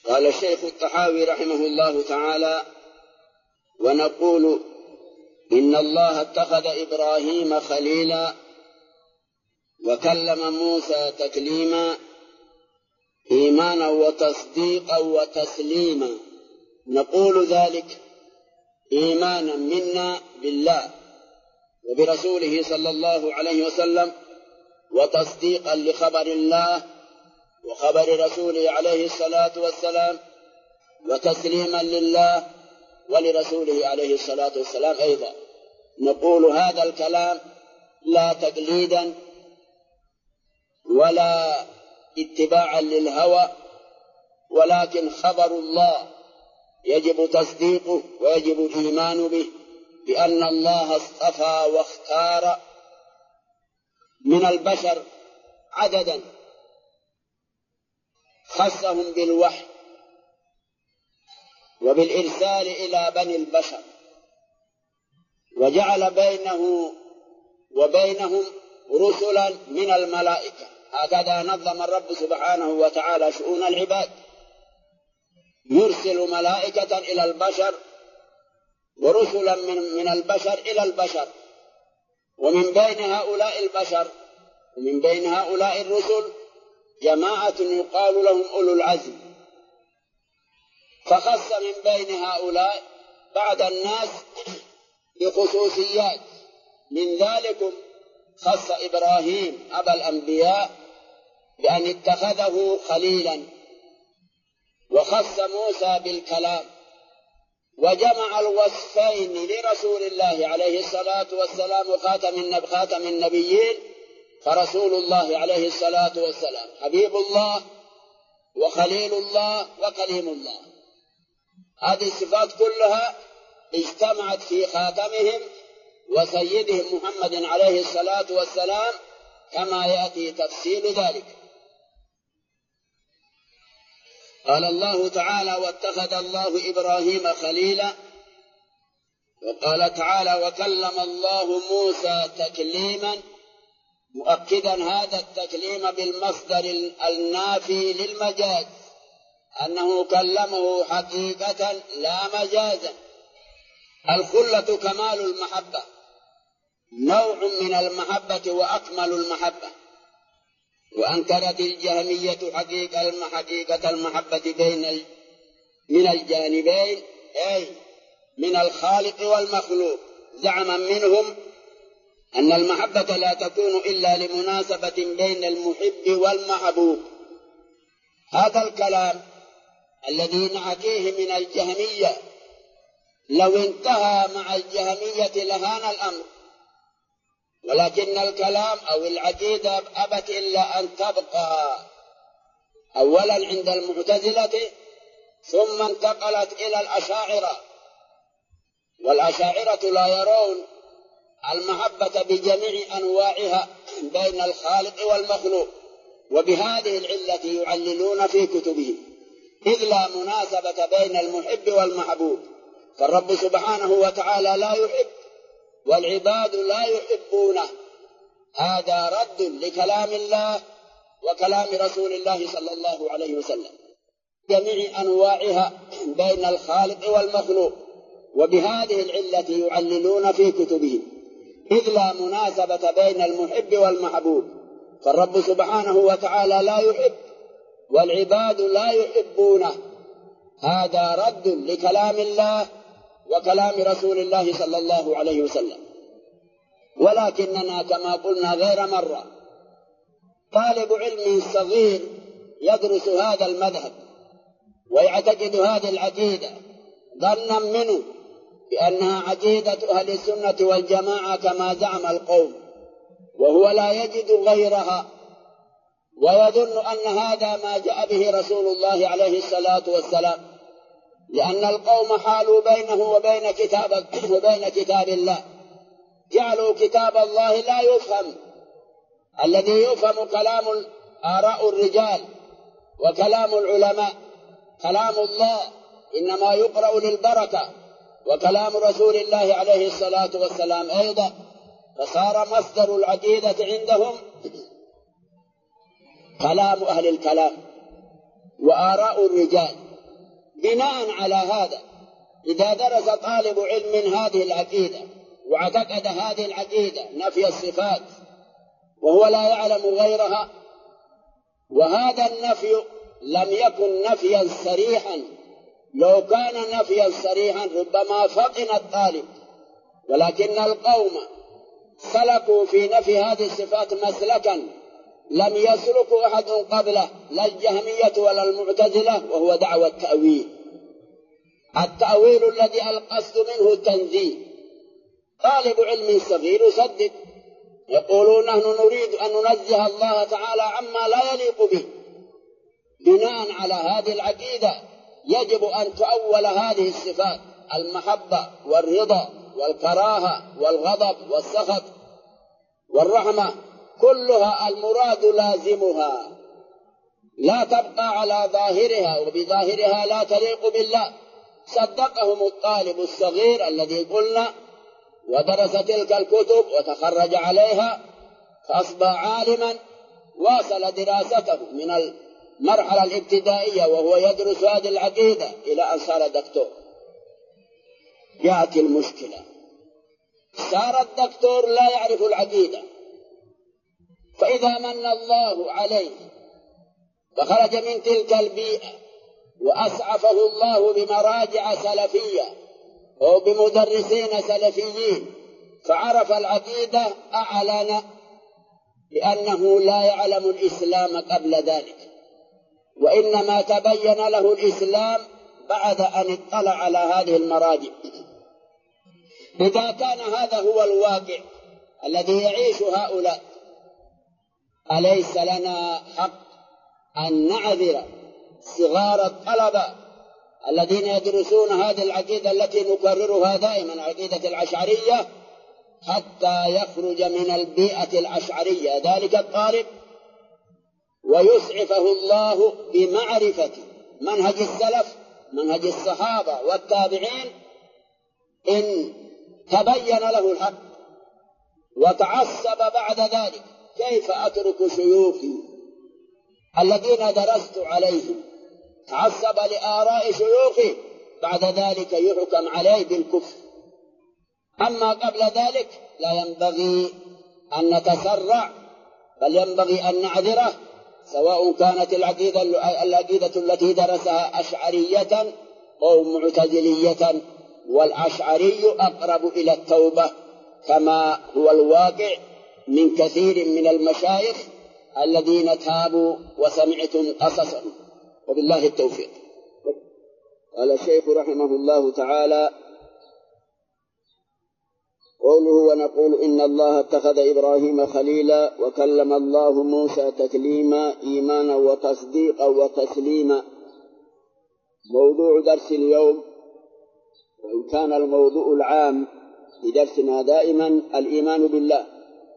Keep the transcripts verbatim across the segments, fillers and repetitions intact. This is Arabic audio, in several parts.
قال الشيخ الطحاوي رحمه الله تعالى: ونقول إن الله اتخذ إبراهيم خليلا وكلم موسى تكليما إيمانا وتصديقا وتسليما. نقول ذلك إيمانا منا بالله وبرسوله صلى الله عليه وسلم، وتصديقا لخبر الله وخبر رسوله عليه الصلاة والسلام، وتسليما لله ولرسوله عليه الصلاة والسلام أيضا. نقول هذا الكلام لا تقليدا ولا اتباعا للهوى، ولكن خبر الله يجب تصديقه ويجب الإيمان به، بأن الله اصطفى واختار من البشر عددا خصهم بالوحي وبالإرسال إلى بني البشر، وجعل بينه وبينهم رسلا من الملائكة. هكذا نظم الرب سبحانه وتعالى شؤون العباد، يرسل ملائكة إلى البشر ورسلا من, من البشر إلى البشر، ومن بين هؤلاء البشر ومن بين هؤلاء الرسل جماعة يقال لهم أولو العزم، فخص من بين هؤلاء بعض الناس بخصوصيات. من ذلك خص إبراهيم أبا الأنبياء بأن اتخذه خليلا، وخص موسى بالكلام، وجمع الوصفين لرسول الله عليه الصلاة والسلام وخاتم خاتم النبيين، فرسول الله عليه الصلاة والسلام حبيب الله وخليل الله وكليم الله. هذه الصفات كلها اجتمعت في خاتمهم وسيدهم محمد عليه الصلاة والسلام، كما يأتي تفصيل ذلك. قال الله تعالى: واتخذ الله إبراهيم خليلا. وقال تعالى: وكلم الله موسى تكليما، مؤكدا هذا التكليم بالمصدر النافي للمجاز، أنه كلمه حقيقة لا مجازا. الخلة كمال المحبة، نوع من المحبة وأكمل المحبة. وأنكرت الجهمية حقيقة حقيقة المحبة بين من الجانبين، أي من الخالق والمخلوق، زعما منهم أن المحبة لا تكون إلا لمناسبة بين المحب والمحبوب. هذا الكلام الذي نحكيه من الجهمية لو انتهى مع الجهمية لهان الأمر، ولكن الكلام أو العقيدة أبت إلا أن تبقى أولا عند المعتزلة، ثم انتقلت إلى الأشاعرة. والأشاعرة لا يرون المحبة بجميع أنواعها بين الخالق والمخلوق، وبهذه العلة يعللون في كتبهم، إذ لا مناسبة بين المحب والمحبوب. فالرب سبحانه وتعالى لا يحب والعباد لا يحبونه. هذا رد لكلام الله وكلام رسول الله صلى الله عليه وسلم جميع أنواعها بين الخالق والمخلوق، وبهذه العلة يعللون في كتبهم، إذ لا مناسبة بين المحب والمحبوب. فالرب سبحانه وتعالى لا يحب والعباد لا يحبونه. هذا رد لكلام الله وكلام رسول الله صلى الله عليه وسلم. ولكننا كما قلنا غير مرة، طالب علم صغير يدرس هذا المذهب ويعتقد هذه العقيدة ظنا منه بأنها عقيدة أهل السنة والجماعة كما زعم القوم، وهو لا يجد غيرها، ويظن أن هذا ما جاء به رسول الله عليه الصلاة والسلام، لأن القوم حالوا بينه وبين كتاب, وبين كتاب الله، جعلوا كتاب الله لا يفهم. الذي يفهم كلام آراء الرجال وكلام العلماء. كلام الله إنما يقرأ للبركة، وكلام رسول الله عليه الصلاة والسلام أيضا. فصار مصدر العقيدة عندهم كلام أهل الكلام وآراء الرجال، بناء على هذا إذا درس طالب علم هذه العقيدة واعتقد هذه العقيدة نفي الصفات وهو لا يعلم غيرها، وهذا النفي لم يكن نفيا صريحا، لو كان نفيا صريحا ربما فطن الطالب، ولكن القوم سلكوا في نفي هذه الصفات مسلكا لم يسلكوا أحد قبله، لا الجهمية ولا المعتزلة، وهو دعوى التأويل. التأويل الذي القصد منه التنزيه. طالب علم صغير يصدق، يقولون نحن نريد أن ننزه الله تعالى عما لا يليق به. بناء على هذه العقيدة يجب أن تؤول هذه الصفات: المحبة والرضا والكراهة والغضب والسخط والرحمة، كلها المراد لازمها، لا تبقى على ظاهرها، وبظاهرها لا تليق بالله. صدقهم الطالب الصغير الذي قلنا ودرس تلك الكتب وتخرج عليها فأصبح عالما، واصل دراسته من المرحلة الابتدائية وهو يدرس هذه العقيدة إلى أن صار دكتور. يأتي المشكلة، صار الدكتور لا يعرف العقيدة، فإذا من الله عليه وخرج من تلك البيئة وأسعفه الله بمراجع سلفية أو بمدرسين سلفيين فعرف العقيدة، أعلن بأنه لا يعلم الإسلام قبل ذلك، وإنما تبين له الإسلام بعد أن اطلع على هذه المراجع. إذا كان هذا هو الواقع الذي يعيش هؤلاء، أليس لنا حق أن نعذر صغار الطلبة الذين يدرسون هذه العقيدة التي نكررها دائما، عقيدة الأشعرية، حتى يخرج من البيئة الأشعرية ذلك الطالب ويسعفه الله بمعرفة منهج السلف، منهج الصحابة والتابعين، إن تبين له الحق وتعصب بعد ذلك. كيف أترك شيوخي الذين درست عليهم، تعصب لآراء شيوخي، بعد ذلك يحكم عليه بالكفر؟ أما قبل ذلك لا ينبغي أن نتسرع، بل ينبغي أن نعذره، سواء كانت العقيدة العقيدة التي درسها أشعرية أو معتزلية، والأشعري أقرب إلى التوبة كما هو الواقع من كثير من المشايخ الذين تابوا وسمعتم قصصهم، وبالله التوفيق. قال الشيخ رحمه الله تعالى: قوله ونقول إن الله اتخذ إبراهيم خليلا وكلم الله موسى تكليما إيمانا وتصديقا وتسليما. موضوع درس اليوم، وإن كان الموضوع العام لدرسنا دائما الإيمان بالله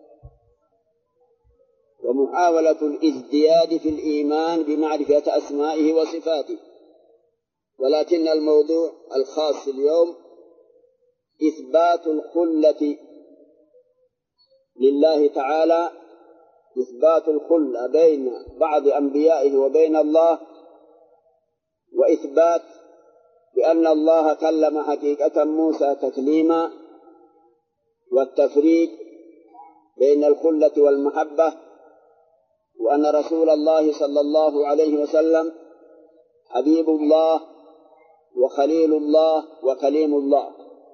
ومحاولة الازدياد في الإيمان بمعرفة أسمائه وصفاته، ولكن الموضوع الخاص اليوم إثبات الخلة لله تعالى، إثبات الخلة بين بعض أنبيائه وبين الله، وإثبات بأن الله كلم حقيقة موسى تكليما، والتفريق بين الخلة والمحبة، وأن رسول الله صلى الله عليه وسلم حبيب الله وخليل الله وكليم الله.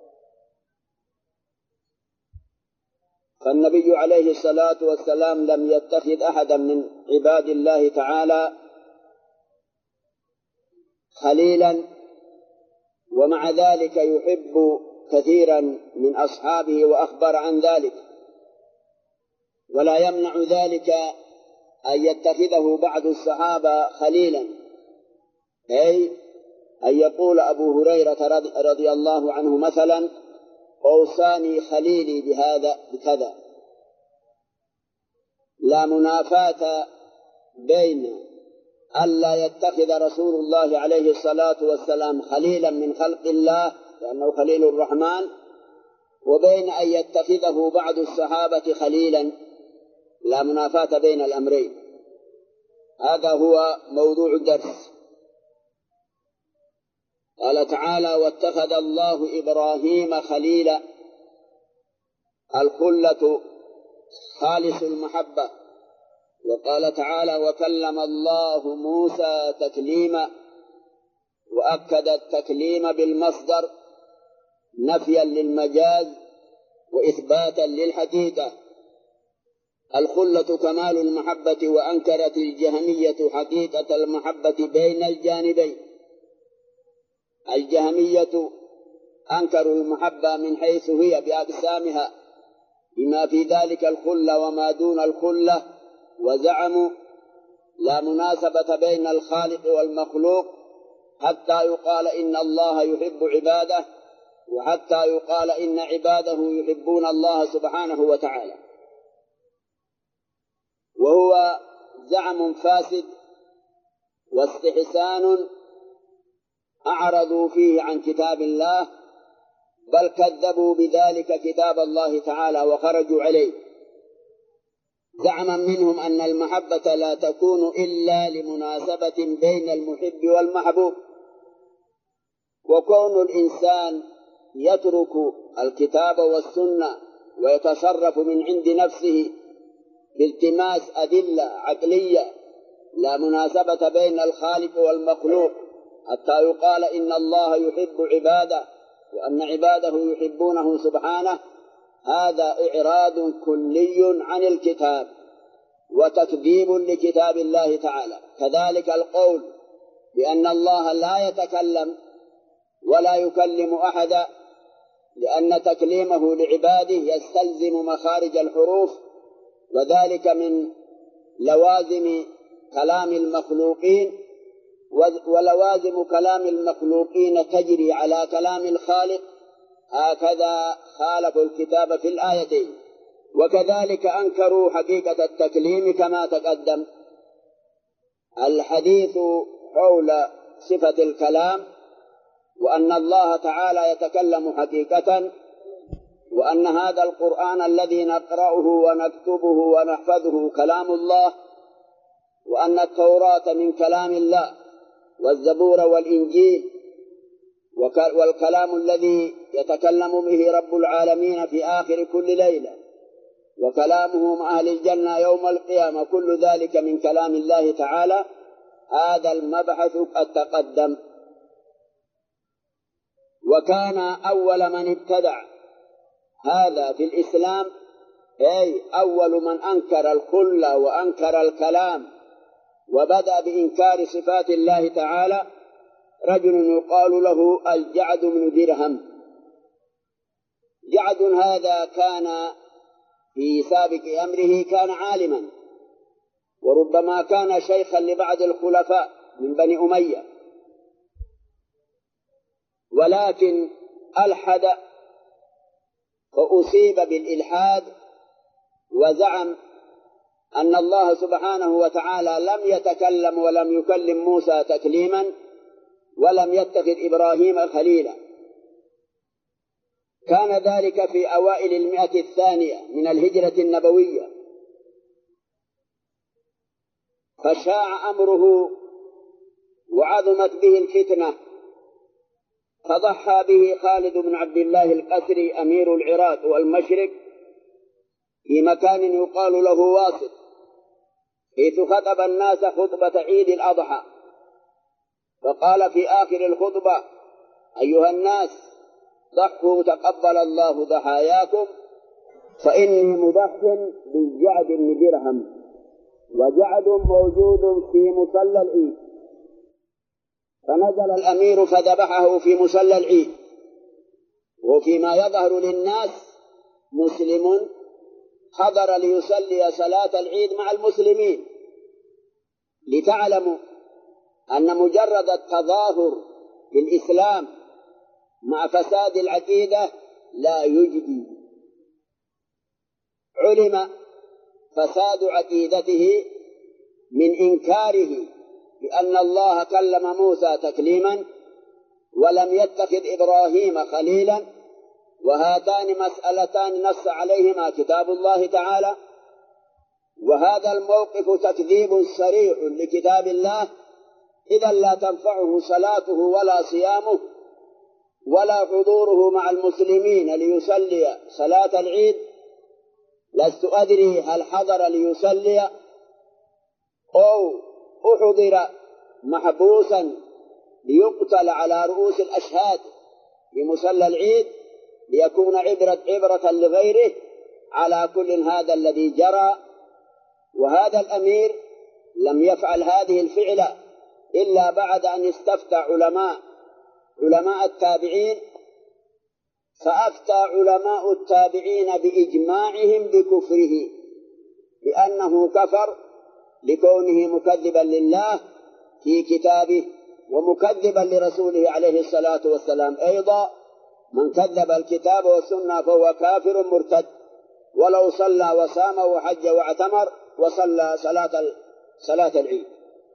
فالنبي عليه الصلاة والسلام لم يتخذ أحدا من عباد الله تعالى خليلا، ومع ذلك يحب كثيرا من أصحابه وأخبر عن ذلك، ولا يمنع ذلك أن يتخذه بعض الصحابة خليلا، أي أن يقول أبو هريرة رضي الله عنه مثلا: أوصاني خليلي بهذا بكذا. لا منافاة بين ألا يتخذ رسول الله عليه الصلاة والسلام خليلا من خلق الله لأنه خليل الرحمن، وبين أن يتخذه بعض الصحابة خليلا، لا منافاة بين الأمرين. هذا هو موضوع الدرس. قال تعالى: واتخذ الله إبراهيم خليلا. الخلة خالص المحبة. وقال تعالى: وكلم الله موسى تكليما، وأكد التكليم بالمصدر نفيا للمجاز وإثباتا للحقيقة. الخلة كمال المحبة، وأنكرت الجهمية حقيقة المحبة بين الجانبين. الجهمية أنكروا المحبة من حيث هي بأقسامها، بما في ذلك الخلة وما دون الخلة، وزعموا لا مناسبة بين الخالق والمخلوق، حتى يقال إن الله يحب عباده، وحتى يقال إن عباده يحبون الله سبحانه وتعالى. وهو زعم فاسد واستحسان أعرضوا فيه عن كتاب الله، بل كذبوا بذلك كتاب الله تعالى وخرجوا عليه. زعما منهم أن المحبة لا تكون إلا لمناسبة بين المحب والمحبوب، وكون الإنسان يترك الكتاب والسنة ويتصرف من عند نفسه بالتماس أدلة عقلية لا مناسبة بين الخالق والمخلوق، حتى يقال إن الله يحب عباده وأن عباده يحبونه سبحانه، هذا إعراض كلي عن الكتاب وتكذيب لكتاب الله تعالى. كذلك القول بأن الله لا يتكلم ولا يكلم أحدا، لأن تكليمه لعباده يستلزم مخارج الحروف، وذلك من لوازم كلام المخلوقين، ولوازم كلام المخلوقين تجري على كلام الخالق، هكذا خالفوا الكتاب في الآيتين. وكذلك أنكروا حقيقة التكليم كما تقدم. الحديث حول صفة الكلام، وأن الله تعالى يتكلم حقيقة، وأن هذا القرآن الذي نقرأه ونكتبه ونحفظه كلام الله، وأن التوراة من كلام الله، والزبور والإنجيل، والكلام الذي يتكلم به رب العالمين في آخر كل ليلة، وكلامه مع أهل الجنة يوم القيامة، كل ذلك من كلام الله تعالى. هذا المبحث قد تقدم. وكان أول من ابتدع هذا في الإسلام، أي أول من أنكر الخلة وأنكر الكلام وبدأ بإنكار صفات الله تعالى، رجل يقال له الجعد بن درهم. جعد هذا كان في سابق أمره كان عالما، وربما كان شيخا لبعض الخلفاء من بني أمية، ولكن ألحد وأصيب بالإلحاد، وزعم أن الله سبحانه وتعالى لم يتكلم ولم يكلم موسى تكليما، ولم يتخذ إبراهيم خليلا. كان ذلك في أوائل المئة الثانية من الهجرة النبوية، فشاع أمره وعظمت به الفتنة، فضحى به خالد بن عبد الله القسري أمير العراق والمشرق في مكان يقال له واسط، حيث خطب الناس خطبة عيد الأضحى، فقال في آخر الخطبة: أيها الناس، ضحوا تقبل الله ضحاياكم، فإني مضح بالجعد بن درهم، وجعد موجود في مصلى العيد. فنزل الأمير فذبحه في مصلى العيد، وفيما يظهر للناس مسلم حضر ليصلي صلاة العيد مع المسلمين، لتعلموا أن مجرد التظاهر بالإسلام مع فساد العقيدة لا يجدي. علم فساد عقيدته من إنكاره بأن الله كلم موسى تكليما ولم يتخذ إبراهيم خليلا، وهاتان مسألتان نص عليهما كتاب الله تعالى، وهذا الموقف تكذيب صريح لكتاب الله، إذا لا تنفعه صلاته ولا صيامه ولا حضوره مع المسلمين ليصلي صلاة العيد، لست أدري هل حضر ليصلي أو أحضر محبوسا ليقتل على رؤوس الأشهاد في مصلى العيد ليكون عبرة, عبرة لغيره. على كل هذا الذي جرى، وهذا الأمير لم يفعل هذه الفعلة إلا بعد أن استفتى علماء علماء التابعين، فأفتى علماء التابعين بإجماعهم بكفره، بأنه كفر لكونه مكذبا لله في كتابه ومكذبا لرسوله عليه الصلاة والسلام. أيضا من كذب الكتاب والسنة فهو كافر مرتد، ولو صلى وصام وحج واعتمر وصلى صلاة صلاة العيد.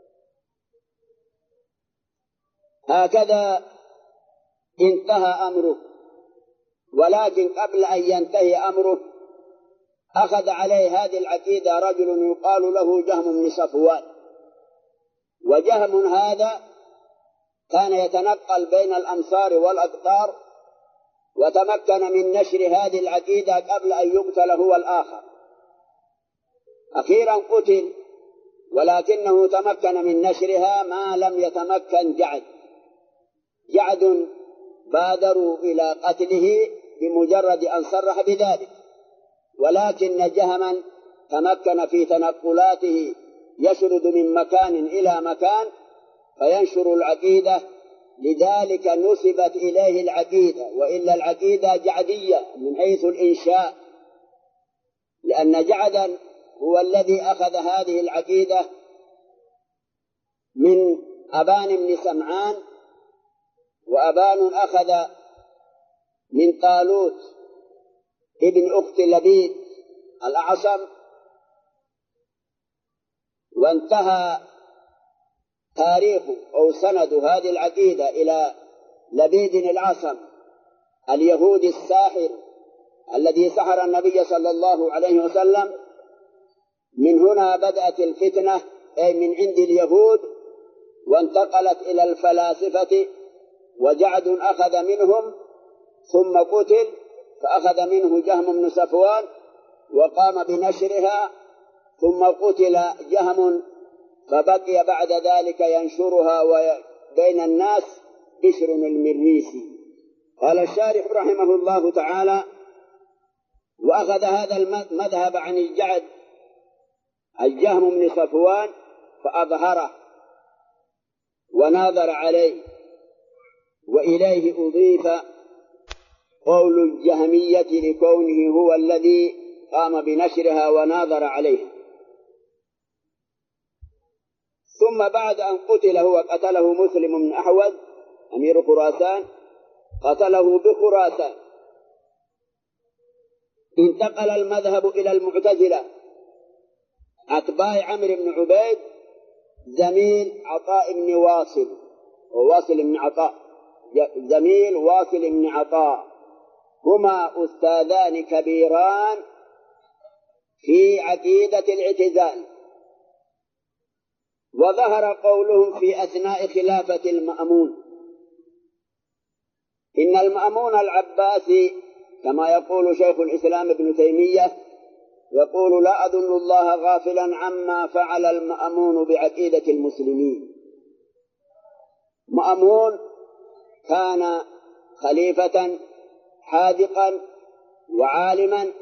هكذا انتهى أمره. ولكن قبل أن ينتهي أمره أخذ عليه هذه العقيدة رجل يقال له جهم بن صفوان. وجهم هذا كان يتنقل بين الأمصار والأقطار، وتمكن من نشر هذه العقيدة قبل أن يقتل هو الآخر. أخيرا قتل، ولكنه تمكن من نشرها ما لم يتمكن جعد. جعد بادروا إلى قتله بمجرد أن صرح بذلك، ولكن جهما تمكن في تنقلاته يشرد من مكان إلى مكان فينشر العقيدة، لذلك نسبت إليه العقيدة، وإلا العقيدة جعدية من حيث الإنشاء، لأن جعدا هو الذي أخذ هذه العقيدة من أبان بن سمعان، وأبان أخذ من طالوت ابن أخت لبيد الأعصم. وانتهى تاريخ أو سند هذه العقيدة إلى لبيد الأعصم اليهودي الساحر الذي سحر النبي صلى الله عليه وسلم. من هنا بدأت الفتنة، أي من عند اليهود، وانتقلت إلى الفلاسفة، وجعد أخذ منهم ثم قتل، فأخذ منه جهم بن صفوان وقام بنشرها، ثم قتل جهم، فبقي بعد ذلك ينشرها بين الناس بشر المريسي. قال الشارح رحمه الله تعالى: وأخذ هذا المذهب عن الجعد الجهم بن صفوان فأظهره وناظر عليه، وإليه أضيف قول الجهمية لكونه هو الذي قام بنشرها وناظر عليها. ثم بعد أن قتل هو قتله مسلم بن أحوز أمير خراسان، قتله بخراسان. انتقل المذهب إلى المعتزلة أتباع عمرو بن عبيد زميل عطاء بن واصل، وواصل بن عطاء زميل واصل بن عطاء، هما أستاذان كبيران في عقيدة الاعتزال. وظهر قولهم في أثناء خلافة المأمون. إن المأمون العباسي كما يقول شيخ الإسلام ابن تيمية، يقول: لا أظن الله غافلا عما فعل المأمون بعقيدة المسلمين. مأمون كان خليفة حاذقا وعالما،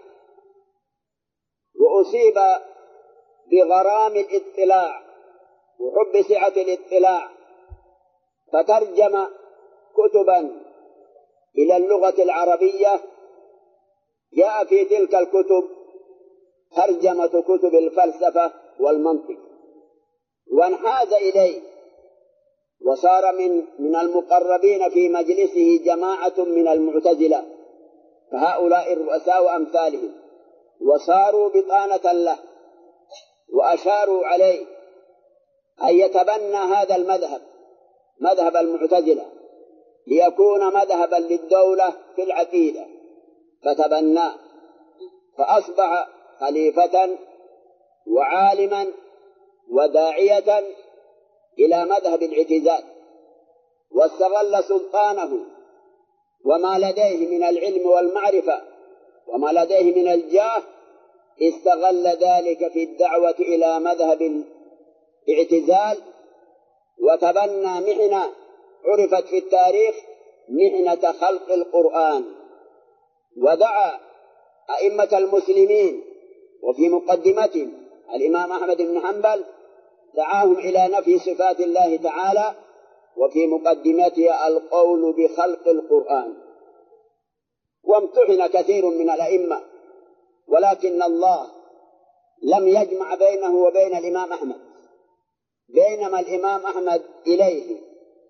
وأصيب بغرام الاطلاع وحب سعة الاطلاع، فترجم كتبا إلى اللغة العربية. جاء في تلك الكتب ترجمة كتب الفلسفة والمنطق، وانحاز إليه، وصار من من المقربين في مجلسه جماعة من المعتزلة، فهؤلاء الرؤساء وأمثالهم، وصاروا بطانة له، وأشاروا عليه أن يتبنى هذا المذهب، مذهب المعتزلة، ليكون مذهبا للدولة في العقيدة، فتبناه، فأصبح خليفة وعالما وداعية إلى مذهب الاعتزال، واستغل سلطانه وما لديه من العلم والمعرفة وما لديه من الجاه، استغل ذلك في الدعوة إلى مذهب الاعتزال، وتبنى محنة عرفت في التاريخ محنة خلق القرآن، ودعا أئمة المسلمين وفي مقدمتهم الإمام أحمد بن حنبل دعاهم إلى نفي صفات الله تعالى، وفي مقدمتها القول بخلق القرآن. وامتحن كثير من الأئمة، ولكن الله لم يجمع بينه وبين الإمام أحمد، بينما الإمام أحمد إليه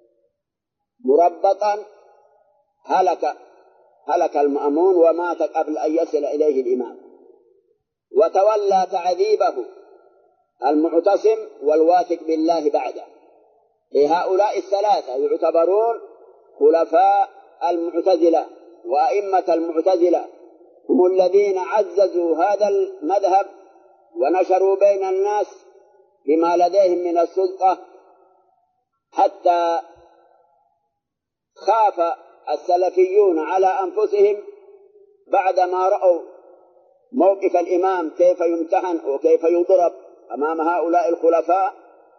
مربطا هلك هلك المأمون ومات قبل أن يصل إليه الإمام، وتولى تعذيبه المعتصم والواثق بالله بعده. هؤلاء الثلاثة يعتبرون خلفاء المعتزلة وأئمة المعتزلة، هم الذين عززوا هذا المذهب ونشروا بين الناس بما لديهم من السلطة، حتى خاف السلفيون على أنفسهم بعدما رأوا موقف الإمام كيف يمتحن وكيف يضرب أمام هؤلاء الخلفاء،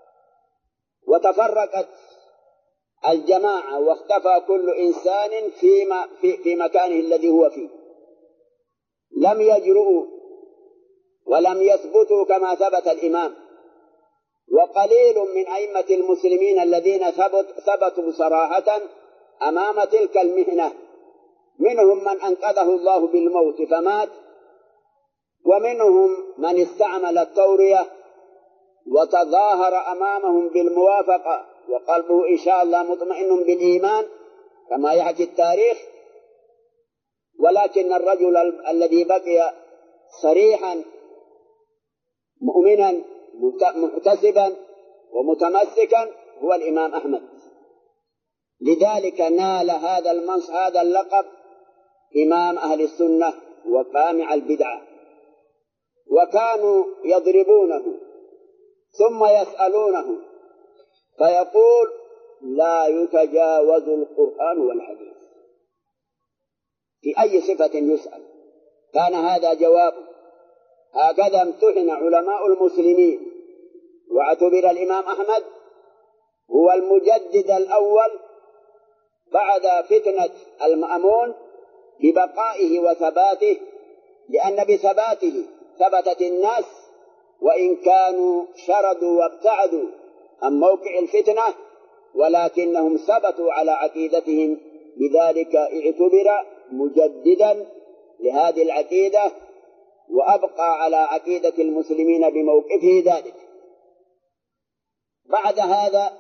وتفرقت الجماعة واختفى كل إنسان في, في, في مكانه الذي هو فيه. لم يجرؤوا ولم يثبتوا كما ثبت الإمام، وقليل من أئمة المسلمين الذين ثبت ثبتوا صراحة أمام تلك المحنة، منهم من أنقذه الله بالموت فمات، ومنهم من استعمل التورية وتظاهر أمامهم بالموافقة وقلبه إن شاء الله مطمئن بالإيمان كما يحكي التاريخ، ولكن الرجل الذي بقي صريحا مؤمنا محتسبا ومتمسكا هو الإمام أحمد. لذلك نال هذا المنصب هذا اللقب إمام أهل السنة وقامع البدعة، وكانوا يضربونه ثم يسألونه فيقول لا يتجاوز القرآن والحديث. في أي صفة يسأل كان هذا جوابه. هكذا امتحن علماء المسلمين، واعتبر الإمام أحمد هو المجدد الأول بعد فتنة المأمون ببقائه وثباته، لأن بثباته ثبتت الناس وإن كانوا شردوا وابتعدوا عن موقع الفتنة، ولكنهم ثبتوا على عقيدتهم، لذلك اعتبر مجددا لهذه العقيدة وأبقى على عقيدة المسلمين بموقفه ذلك. بعد هذا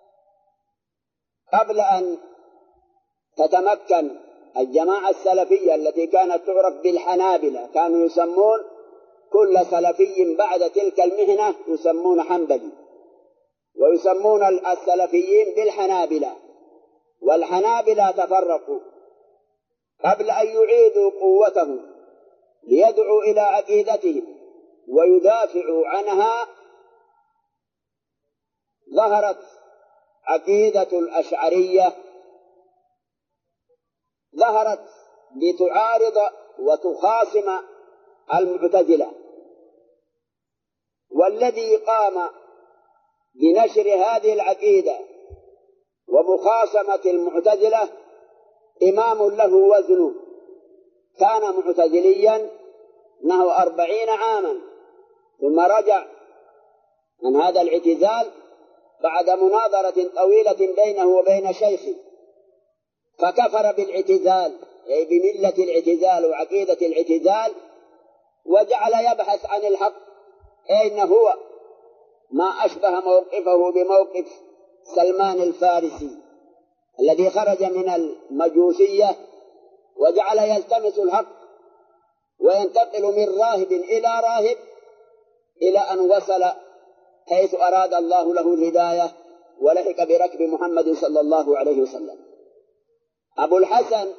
قبل أن تتمكن الجماعة السلفية التي كانت تعرف بالحنابلة، كانوا يسمون كل سلفي بعد تلك المهنة يسمون حنبلي، ويسمون السلفيين بالحنابلة، والحنابلة تفرقوا قبل أن يعيدوا قوتهم ليدعوا إلى عقيدتهم ويدافعوا عنها. ظهرت عقيدة الأشعرية، ظهرت لتعارض وتخاصم المعتزلة، والذي قام بنشر هذه العقيدة ومخاصمة المعتزلة إمام له وزنه، كان معتزليا نحو أربعين عاما، ثم رجع عن هذا الاعتزال بعد مناظرة طويلة بينه وبين شيخه، فكفر بالاعتزال أي بملة الاعتزال وعقيدة الاعتزال، وجعل يبحث عن الحق، أين هو، ما أشبه موقفه بموقف سلمان الفارسي الذي خرج من المجوسية وجعل يلتمس الحق وينتقل من راهب إلى راهب إلى أن وصل حيث أراد الله له الهداية ولحق بركب محمد صلى الله عليه وسلم. أبو الحسن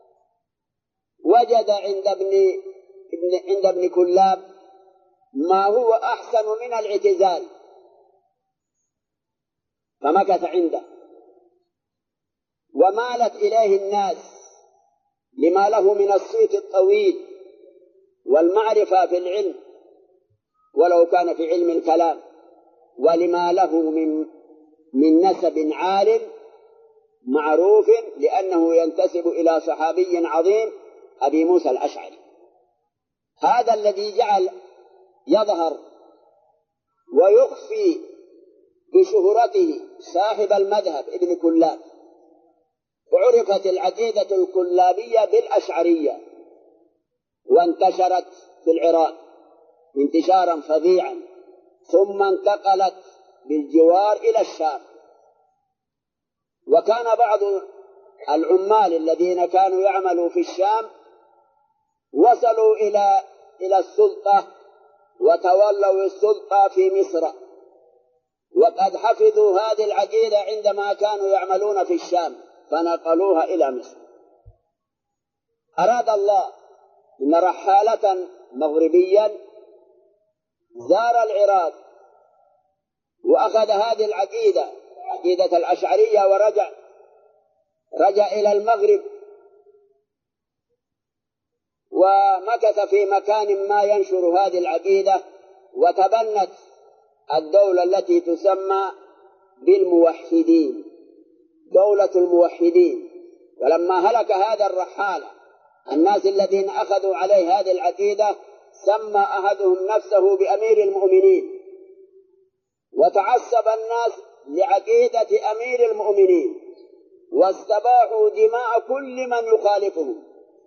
وجد عند ابن عند ابن كلاب ما هو أحسن من الاعتزال فمكث عنده، ومالت إليه الناس لما له من الصيت الطويل والمعرفة في العلم ولو كان في علم الكلام، ولما له من من نسب عال معروف لأنه ينتسب إلى صحابي عظيم أبي موسى الأشعري. هذا الذي جعل يظهر ويخفي بشهرته صاحب المذهب ابن كلاب، وعرفت العقيدة الكلابية بالأشعرية وانتشرت في العراق انتشارا فظيعا، ثم انتقلت بالجوار إلى الشام. وكان بعض العمال الذين كانوا يعملوا في الشام وصلوا إلى إلى السلطة وتولوا السلطة في مصر، وقد حفظوا هذه العقيدة عندما كانوا يعملون في الشام فنقلوها إلى مصر. أراد الله إن رحالة مغربيا زار العراق وأخذ هذه العقيدة عقيدة الأشعرية ورجع رجع إلى المغرب، ومكث في مكان ما ينشر هذه العقيدة، وتبنت الدولة التي تسمى بالموحدين، دولة الموحدين. ولما هلك هذا الرحالة الناس الذين أخذوا عليه هذه العقيدة سمى أحدهم نفسه بأمير المؤمنين، وتعصب الناس لعقيدة أمير المؤمنين واستباحوا دماء كل من يخالفهم.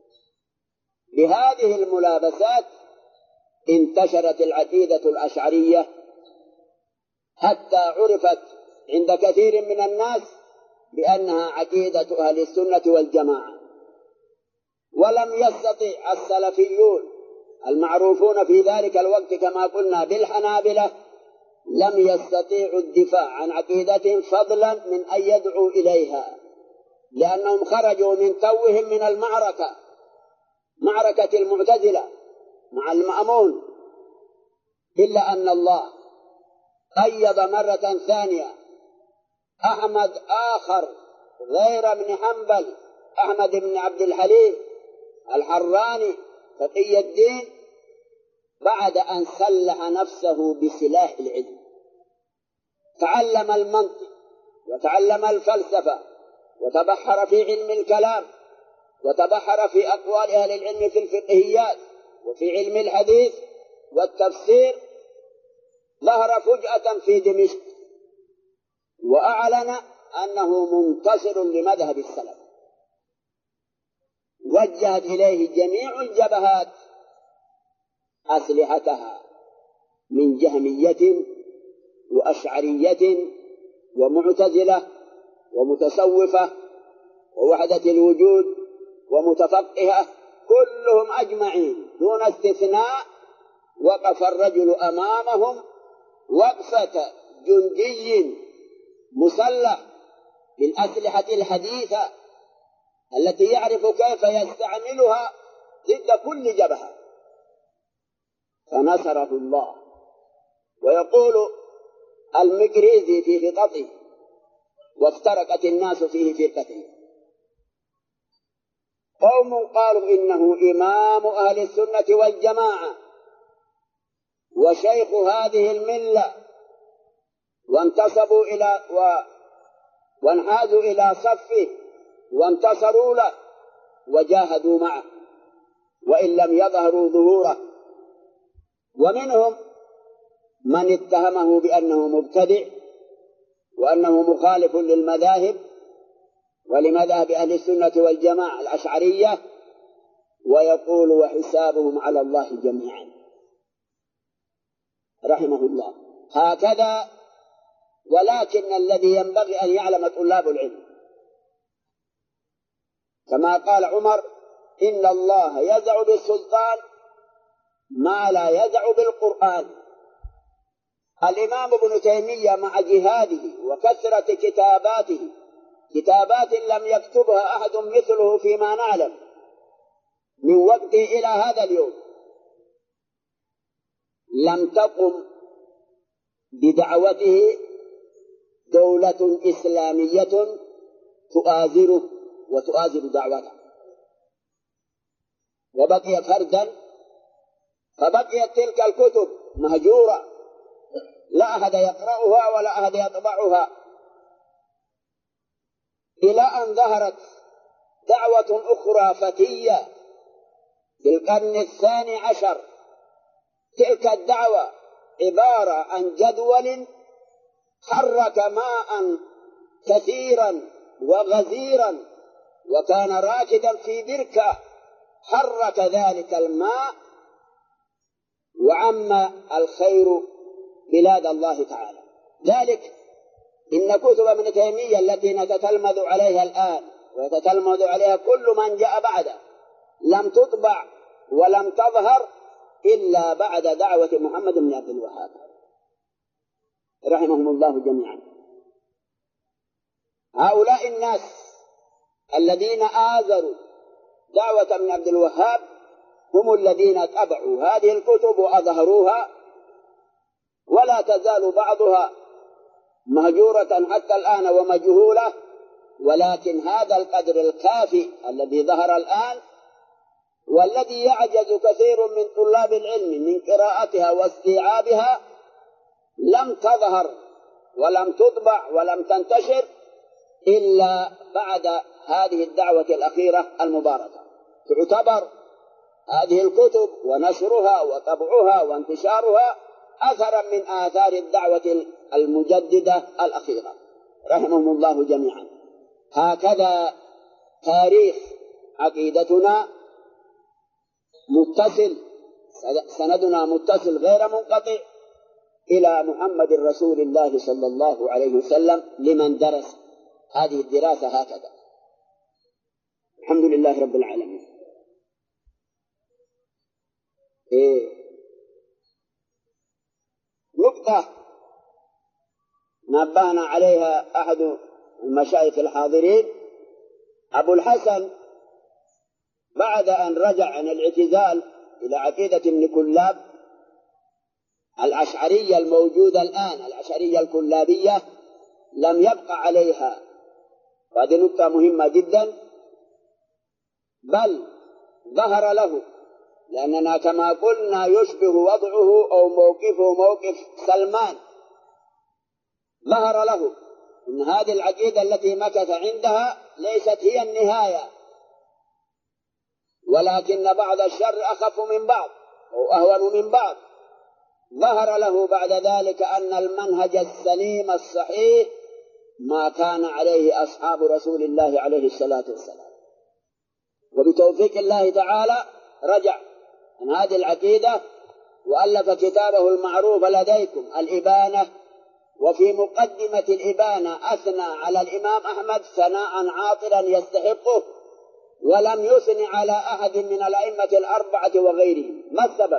بهذه الملابسات انتشرت العقيدة الأشعرية حتى عرفت عند كثير من الناس بأنها عقيدة أهل السنة والجماعة. ولم يستطع السلفيون المعروفون في ذلك الوقت كما قلنا بالحنابلة لم يستطيعوا الدفاع عن عقيدتهم فضلا من أن يدعوا إليها، لأنهم خرجوا من توهم من المعركة، معركة المعتزلة مع المأمون. إلا أن الله قيض مرة ثانية أحمد آخر غير ابن حنبل، أحمد بن عبد الحليم الحراني تقي الدين، بعد أن سلح نفسه بسلاح العلم، تعلم المنطق وتعلم الفلسفة وتبحر في علم الكلام وتبحر في أقوال أهل العلم في الفقهيات وفي علم الحديث والتفسير. ظهر فجأة في دمشق وأعلن أنه منتصر لمذهب السلف، وجهت إليه جميع الجبهات أسلحتها من جهمية وأشعرية ومعتزلة ومتصوفة ووحدة الوجود ومتفقهة، كلهم أجمعين دون استثناء. وقف الرجل أمامهم وقفة جندي مسلح بالأسلحة الحديثة التي يعرف كيف يستعملها ضد كل جبهة، فنصره الله. ويقول المقريزي في خططه: وافترقت الناس فيه فرقتين، قوم قالوا إنه إمام أهل السنة والجماعة وشيخ هذه الملة، وانتصبوا إلى و... وانحازوا إلى صفه وانتصروا له وجاهدوا معه وإن لم يظهروا ظهوره. ومنهم من اتهمه بأنه مبتدع وأنه مخالف للمذاهب ولمذهب أهل السنة والجماعة الأشعرية، ويقول وحسابهم على الله جميعا رحمه الله. هكذا، ولكن الذي ينبغي أن يعلم طلاب العلم كما قال عمر: إن الله يزع بالسلطان ما لا يزع بالقرآن. الإمام ابن تيمية مع جهاده وكثرة كتاباته، كتابات لم يكتبها أحد مثله فيما نعلم من وقته إلى هذا اليوم، لم تقم بدعوته دولة إسلامية تؤازره وتؤازر دعوته. وبقي فردا، فبقيت تلك الكتب مهجورة، لا أحد يقرأها ولا أحد يطبعها، إلى أن ظهرت دعوة أخرى فتية في القرن الثاني عشر. تلك الدعوة عبارة عن جدول حرك ماء كثيرا وغزيرا، وكان راكدا في بركة، حرك ذلك الماء وعم الخير بلاد الله تعالى. ذلك إن كتب ابن تيمية التي نتتلمذ عليها الآن ويتتلمذ عليها كل من جاء بعده لم تطبع ولم تظهر إلا بعد دعوة محمد بن عبد الوهاب رحمهم الله جميعا. هؤلاء الناس الذين آزروا دعوة ابن عبد الوهاب هم الذين تبعوا هذه الكتب وأظهروها، ولا تزال بعضها مهجورة حتى الآن ومجهولة، ولكن هذا القدر الكافي الذي ظهر الآن والذي يعجز كثير من طلاب العلم من قراءتها واستيعابها لم تظهر ولم تطبع ولم تنتشر إلا بعد هذه الدعوة الأخيرة المباركة. تعتبر هذه الكتب ونشرها وطبعها وانتشارها أثرا من آثار الدعوة المجددة الأخيرة رحمهم الله جميعا. هكذا تاريخ عقيدتنا متصل، سندنا متصل غير منقطع إلى محمد رسول الله صلى الله عليه وسلم لمن درس هذه الدراسة هكذا. الحمد لله رب العالمين. إيه. نقطة نبهنا عليها أحد المشايخ الحاضرين، أبو الحسن بعد أن رجع عن الاعتزال إلى عقيدة ابن كلاب الأشعرية الموجودة الآن، الأشعرية الكلابية، لم يبقى عليها، وهذه نقطة مهمة جدا، بل ظهر له، لأننا كما قلنا يشبه وضعه أو موقفه موقف سلمان، ظهر له أن هذه العقيدة التي مكث عندها ليست هي النهاية، ولكن بعض الشر أخف من بعض أو أهون من بعض. ظهر له بعد ذلك أن المنهج السليم الصحيح ما كان عليه أصحاب رسول الله عليه الصلاة والسلام، وبتوفيق الله تعالى رجع عن هذه العقيدة وألف كتابه المعروف لديكم الإبانة، وفي مقدمة الإبانة أثنى على الإمام أحمد ثناء عاطلا يستحقه، ولم يثن على أحد من الأئمة الأربعة وغيرهم. ما السبب؟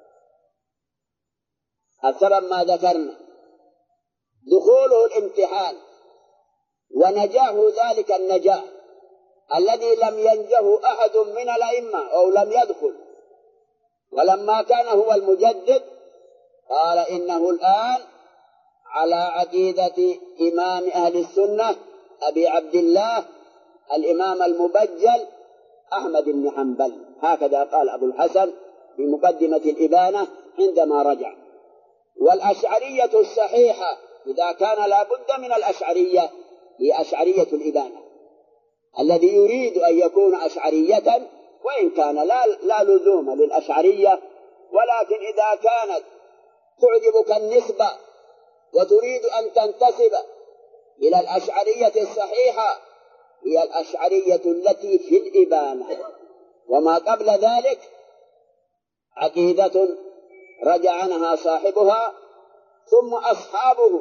السبب ما ذكرنا، دخوله الامتحان ونجاه ذلك النجاح الذي لم ينجه أحد من الأئمة أو لم يدخل. ولما كان هو المجدد قال إنه الآن على عقيدة إمام أهل السنة أبي عبد الله الإمام المبجل أحمد بن حنبل، هكذا قال أبو الحسن في مقدمة الإبانة عندما رجع. والأشعرية الصحيحة إذا كان لا بد من الأشعرية هي أشعرية الإبانة، الذي يريد أن يكون أشعرية وإن كان لا, لا لزوم للأشعرية، ولكن إذا كانت تعجبك النسبة وتريد أن تنتسب إلى الأشعرية الصحيحة هي الأشعرية التي في الإبانة، وما قبل ذلك عقيدة رجع عنها صاحبها ثم أصحابه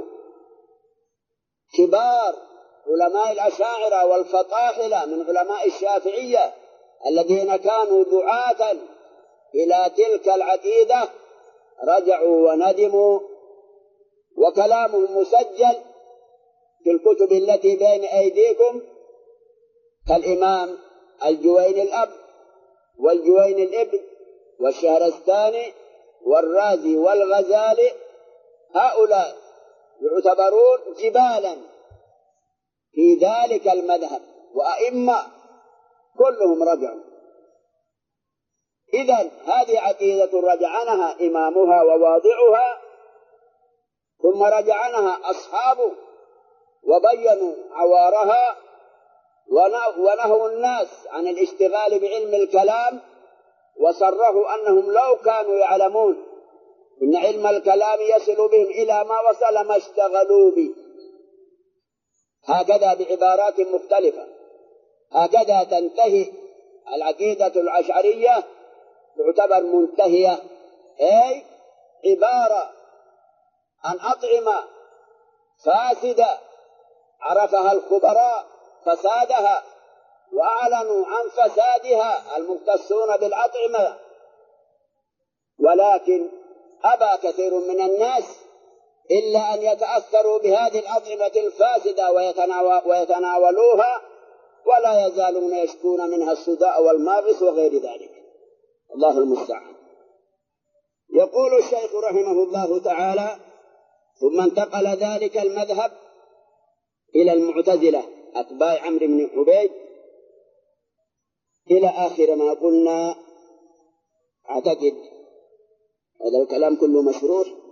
كبار علماء الأشاعرة والفطاحلة من علماء الشافعية الذين كانوا دعاة إلى تلك العقيدة رجعوا وندموا، وكلامهم مسجل في الكتب التي بين أيديكم كالإمام الجويني الأب والجويني الابن والشهرستاني والرازي والغزالي. هؤلاء يعتبرون جبالا في ذلك المذهب وأئمة كلهم رجعوا. إذن هذه عقيدة رجعنها إمامها وواضعها، ثم رجعنها أصحابه وبينوا عوارها ونهوا الناس عن الاشتغال بعلم الكلام، وصرحوا أنهم لو كانوا يعلمون إن علم الكلام يصل بهم إلى ما وصل ما اشتغلوا به. هكذا بعبارات مختلفة. هكذا تنتهي العقيدة الأشعرية، تعتبر منتهية، أي عبارة عن أطعمة فاسدة عرفها الخبراء فسادها وأعلنوا عن فسادها المختصون بالأطعمة، ولكن أبى كثير من الناس إلا أن يتأثروا بهذه الأطعمة الفاسدة ويتناولوها، ولا يزالون يشكون منها الصداع والماغص وغير ذلك. الله المستعان. يقول الشيخ رحمه الله تعالى: ثم انتقل ذلك المذهب إلى المعتزلة أتباع عمرو بن عبيد إلى آخر ما قلنا. أعتقد هذا الكلام كله مشروح.